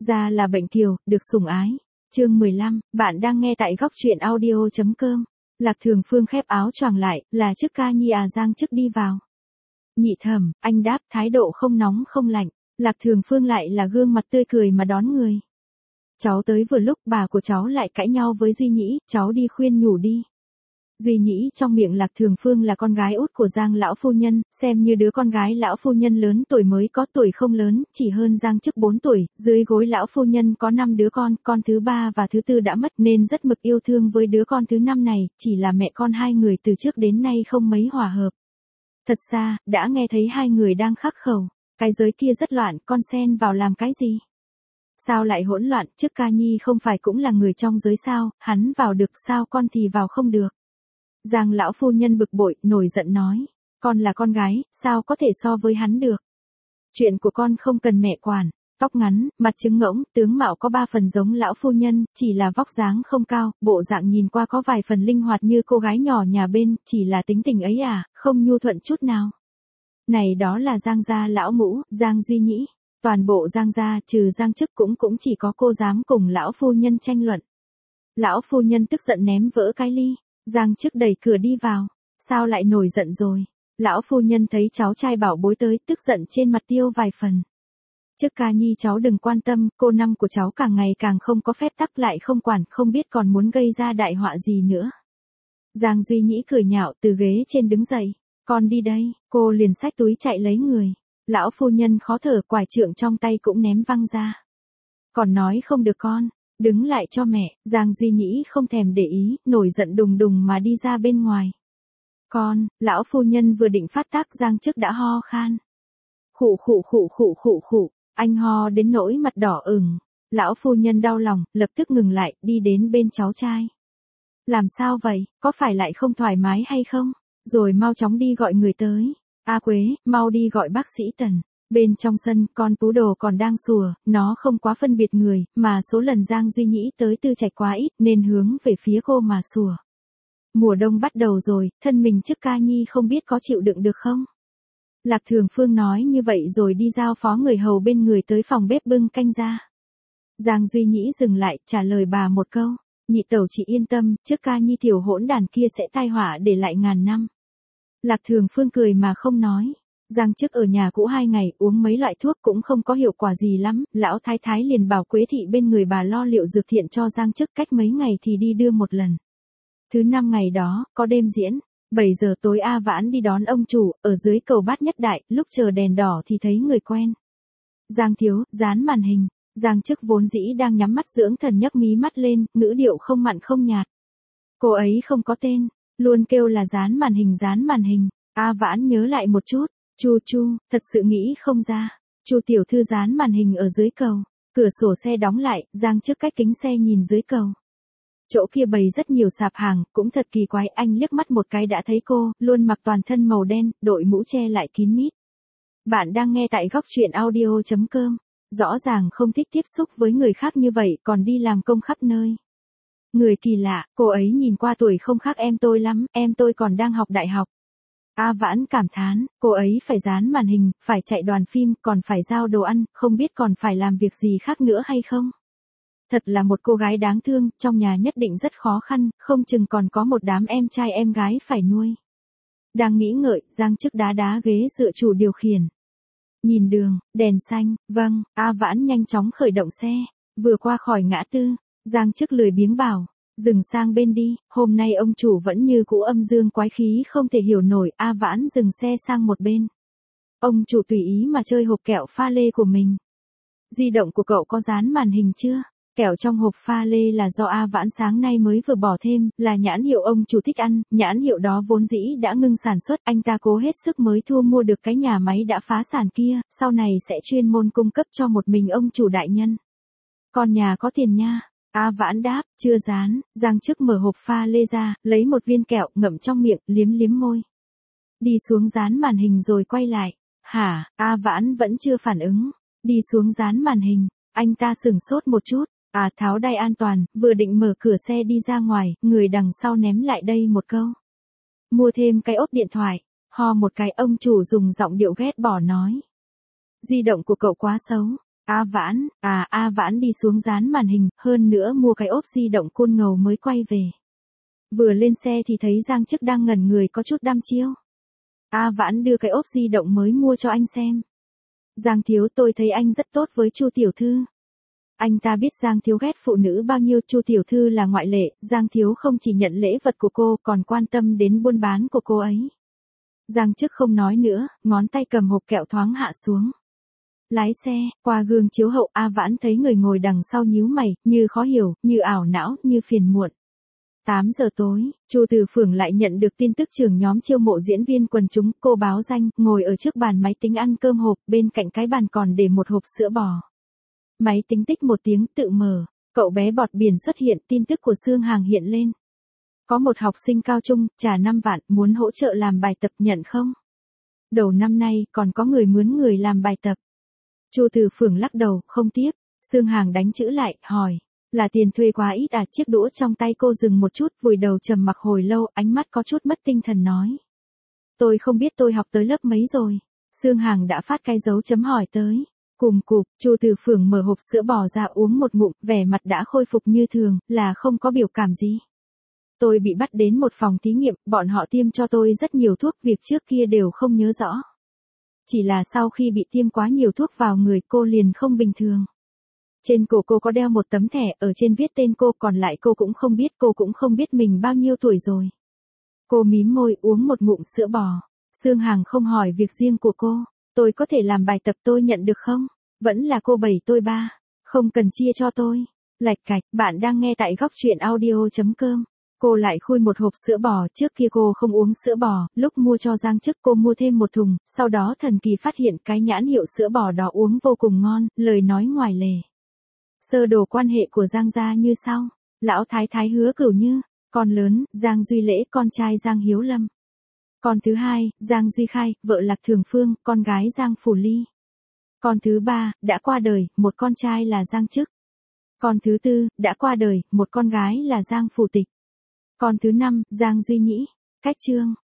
Ra là bệnh kiều, được sủng ái. Chương 15, bạn đang nghe tại góc truyện audio.com. Lạc Thường Phương khép áo choàng lại, là chức ca nhi à? Giang Chức đi vào. Nhị Thẩm, anh đáp, thái độ không nóng không lạnh. Lạc Thường Phương lại là gương mặt tươi cười mà đón người. Cháu tới vừa lúc, bà của cháu lại cãi nhau với Duy Nhĩ, cháu đi khuyên nhủ đi. Duy Nhĩ trong miệng Lạc Thường Phương là con gái út của Giang lão phu nhân, xem như đứa con gái lão phu nhân lớn tuổi, mới có tuổi không lớn, chỉ hơn Giang Chức 4 tuổi, dưới gối lão phu nhân có 5 đứa con thứ 3 và thứ 4 đã mất nên rất mực yêu thương với đứa con thứ 5 này, chỉ là mẹ con hai người từ trước đến nay không mấy hòa hợp. Thật ra, đã nghe thấy hai người đang khắc khẩu, cái giới kia rất loạn, con xen vào làm cái gì? Sao lại hỗn loạn, trước ca nhi không phải cũng là người trong giới sao, hắn vào được sao con thì vào không được. Giang lão phu nhân bực bội, nổi giận nói, con là con gái, sao có thể so với hắn được. Chuyện của con không cần mẹ quản, tóc ngắn, mặt trứng ngỗng, tướng mạo có 3 phần giống lão phu nhân, chỉ là vóc dáng không cao, bộ dạng nhìn qua có vài phần linh hoạt như cô gái nhỏ nhà bên, chỉ là tính tình ấy à, không nhu thuận chút nào. Này đó là Giang gia lão ngũ, Giang Duy Nhĩ, toàn bộ Giang gia trừ Giang Chức cũng chỉ có cô dám cùng lão phu nhân tranh luận. Lão phu nhân tức giận ném vỡ cái ly. Giang Chức đẩy cửa đi vào, sao lại nổi giận rồi? Lão phu nhân thấy cháu trai bảo bối tới, tức giận trên mặt tiêu vài phần. Chức ca nhi cháu đừng quan tâm, cô năm của cháu càng ngày càng không có phép tắc, lại không quản, không biết còn muốn gây ra đại họa gì nữa. Giang Duy Nhĩ cười nhạo từ ghế trên đứng dậy, con đi đây, cô liền xách túi chạy lấy người. Lão phu nhân khó thở, quải trượng trong tay cũng ném văng ra. Còn nói không được con. Đứng lại cho mẹ, Giang Duy Nhĩ không thèm để ý, nổi giận đùng đùng mà đi ra bên ngoài. Con, lão phu nhân vừa định phát tác, Giang Chức đã ho khan. Khụ khụ khụ khụ khụ khụ, anh ho đến nỗi mặt đỏ ửng. Lão phu nhân đau lòng, lập tức ngừng lại, đi đến bên cháu trai. Làm sao vậy, có phải lại không thoải mái hay không? Rồi mau chóng đi gọi người tới. A Quế, mau đi gọi bác sĩ Tần. Bên trong sân, con pú đồ còn đang sủa, nó không quá phân biệt người, mà số lần Giang Duy Nhĩ tới Tư Trạch quá ít, nên hướng về phía cô mà sủa. Mùa đông bắt đầu rồi, thân mình chức ca nhi không biết có chịu đựng được không? Lạc Thường Phương nói như vậy rồi đi giao phó người hầu bên người tới phòng bếp bưng canh ra. Giang Duy Nhĩ dừng lại, trả lời bà một câu, nhị tẩu chị yên tâm, chức ca nhi tiểu hỗn đàn kia sẽ tai họa để lại ngàn năm. Lạc Thường Phương cười mà không nói. Giang Chức ở nhà cũ 2 ngày, uống mấy loại thuốc cũng không có hiệu quả gì lắm, lão thái thái liền bảo Quế thị bên người bà lo liệu dược thiện cho Giang Chức, cách mấy ngày thì đi đưa một lần. Thứ 5 ngày đó, có đêm diễn, 7 giờ tối A Vãn đi đón ông chủ, ở dưới cầu Bát Nhất Đại, lúc chờ đèn đỏ thì thấy người quen. Giang thiếu, dán màn hình, Giang Chức vốn dĩ đang nhắm mắt dưỡng thần nhấc mí mắt lên, ngữ điệu không mặn không nhạt. Cô ấy không có tên, luôn kêu là dán màn hình dán màn hình, A Vãn nhớ lại một chút. Chu, thật sự nghĩ không ra. Chu tiểu thư dán màn hình ở dưới cầu. Cửa sổ xe đóng lại, Giang Chức cách kính xe nhìn dưới cầu. Chỗ kia bày rất nhiều sạp hàng, cũng thật kỳ quái, anh liếc mắt một cái đã thấy cô, luôn mặc toàn thân màu đen, đội mũ che lại kín mít. Bạn đang nghe tại góc truyện audio.com. Rõ ràng không thích tiếp xúc với người khác như vậy, còn đi làm công khắp nơi. Người kỳ lạ, cô ấy nhìn qua tuổi không khác em tôi lắm, em tôi còn đang học đại học. A Vãn cảm thán, cô ấy phải dán màn hình, phải chạy đoàn phim, còn phải giao đồ ăn, không biết còn phải làm việc gì khác nữa hay không. Thật là một cô gái đáng thương, trong nhà nhất định rất khó khăn, không chừng còn có một đám em trai em gái phải nuôi. Đang nghĩ ngợi, Giang Chức đá ghế dựa chủ điều khiển. Nhìn đường, đèn xanh, vâng, A Vãn nhanh chóng khởi động xe, vừa qua khỏi ngã tư, Giang Chức lười biếng bảo. Dừng sang bên đi, hôm nay ông chủ vẫn như cũ âm dương quái khí không thể hiểu nổi. A Vãn dừng xe sang một bên. Ông chủ tùy ý mà chơi hộp kẹo pha lê của mình. Di động của cậu có dán màn hình chưa? Kẹo trong hộp pha lê là do A Vãn sáng nay mới vừa bỏ thêm, là nhãn hiệu ông chủ thích ăn, nhãn hiệu đó vốn dĩ đã ngưng sản xuất, anh ta cố hết sức mới thu mua được cái nhà máy đã phá sản kia, sau này sẽ chuyên môn cung cấp cho một mình ông chủ đại nhân. Con nhà có tiền nha. A Vãn đáp, chưa dán. Giang Chức mở hộp pha lê ra, lấy một viên kẹo, ngậm trong miệng, liếm môi. Đi xuống dán màn hình rồi quay lại. Hả, A Vãn vẫn chưa phản ứng. Đi xuống dán màn hình, anh ta sửng sốt một chút. Tháo đai an toàn, vừa định mở cửa xe đi ra ngoài, người đằng sau ném lại đây một câu. Mua thêm cái ốp điện thoại. Ho một cái, ông chủ dùng giọng điệu ghét bỏ nói. Di động của cậu quá xấu. A Vãn đi xuống dán màn hình, hơn nữa mua cái ốp di động côn ngầu mới quay về. Vừa lên xe thì thấy Giang Chức đang ngẩn người có chút đăm chiêu. A Vãn đưa cái ốp di động mới mua cho anh xem. Giang thiếu, tôi thấy anh rất tốt với Chu tiểu thư. Anh ta biết Giang thiếu ghét phụ nữ bao nhiêu, Chu tiểu thư là ngoại lệ, Giang thiếu không chỉ nhận lễ vật của cô còn quan tâm đến buôn bán của cô ấy. Giang Chức không nói nữa, ngón tay cầm hộp kẹo thoáng hạ xuống. Lái xe, qua gương chiếu hậu A Vãn thấy người ngồi đằng sau nhíu mày, như khó hiểu, như ảo não, như phiền muộn. 8 giờ tối, Chu Từ Phường lại nhận được tin tức trưởng nhóm chiêu mộ diễn viên quần chúng, cô báo danh, ngồi ở trước bàn máy tính ăn cơm hộp, bên cạnh cái bàn còn để một hộp sữa bò. Máy tính tích một tiếng tự mở, cậu bé bọt biển xuất hiện, tin tức của Sương Hàng hiện lên. Có một học sinh cao trung, trả 5 vạn, muốn hỗ trợ làm bài tập, nhận không? Đầu năm nay, còn có người mướn người làm bài tập. Chu Từ Phường lắc đầu, không tiếp. Sương Hàng đánh chữ lại, hỏi. Là tiền thuê quá ít à? Chiếc đũa trong tay cô dừng một chút, vùi đầu trầm mặc hồi lâu, ánh mắt có chút mất tinh thần nói. Tôi không biết tôi học tới lớp mấy rồi. Sương Hàng đã phát cái dấu chấm hỏi tới. Cùng cụp, Chu Từ Phường mở hộp sữa bò ra uống một ngụm, vẻ mặt đã khôi phục như thường, là không có biểu cảm gì. Tôi bị bắt đến một phòng thí nghiệm, bọn họ tiêm cho tôi rất nhiều thuốc, việc trước kia đều không nhớ rõ. Chỉ là sau khi bị tiêm quá nhiều thuốc vào người cô liền không bình thường. Trên cổ cô có đeo một tấm thẻ, ở trên viết tên cô, còn lại cô cũng không biết mình bao nhiêu tuổi rồi. Cô mím môi uống một ngụm sữa bò. Sương Hàng không hỏi việc riêng của cô. Tôi có thể làm bài tập, tôi nhận được không? Vẫn là cô 7 tôi 3. Không cần chia cho tôi. Lạch cạch, bạn đang nghe tại góc truyện audio.com. Cô lại khui một hộp sữa bò, trước kia cô không uống sữa bò, lúc mua cho Giang Chức cô mua thêm một thùng, sau đó thần kỳ phát hiện cái nhãn hiệu sữa bò đó uống vô cùng ngon, lời nói ngoài lề. Sơ đồ quan hệ của Giang gia như sau. Lão thái thái Hứa Cửu Như, con lớn, Giang Duy Lễ, con trai Giang Hiếu Lâm. Con thứ hai, Giang Duy Khai, vợ Lạc Thường Phương, con gái Giang Phủ Ly. Con thứ ba, đã qua đời, một con trai là Giang Chức. Con thứ tư, đã qua đời, một con gái là Giang Phủ Tịch. Con thứ năm, Giang Duy Nhĩ. Cách chương.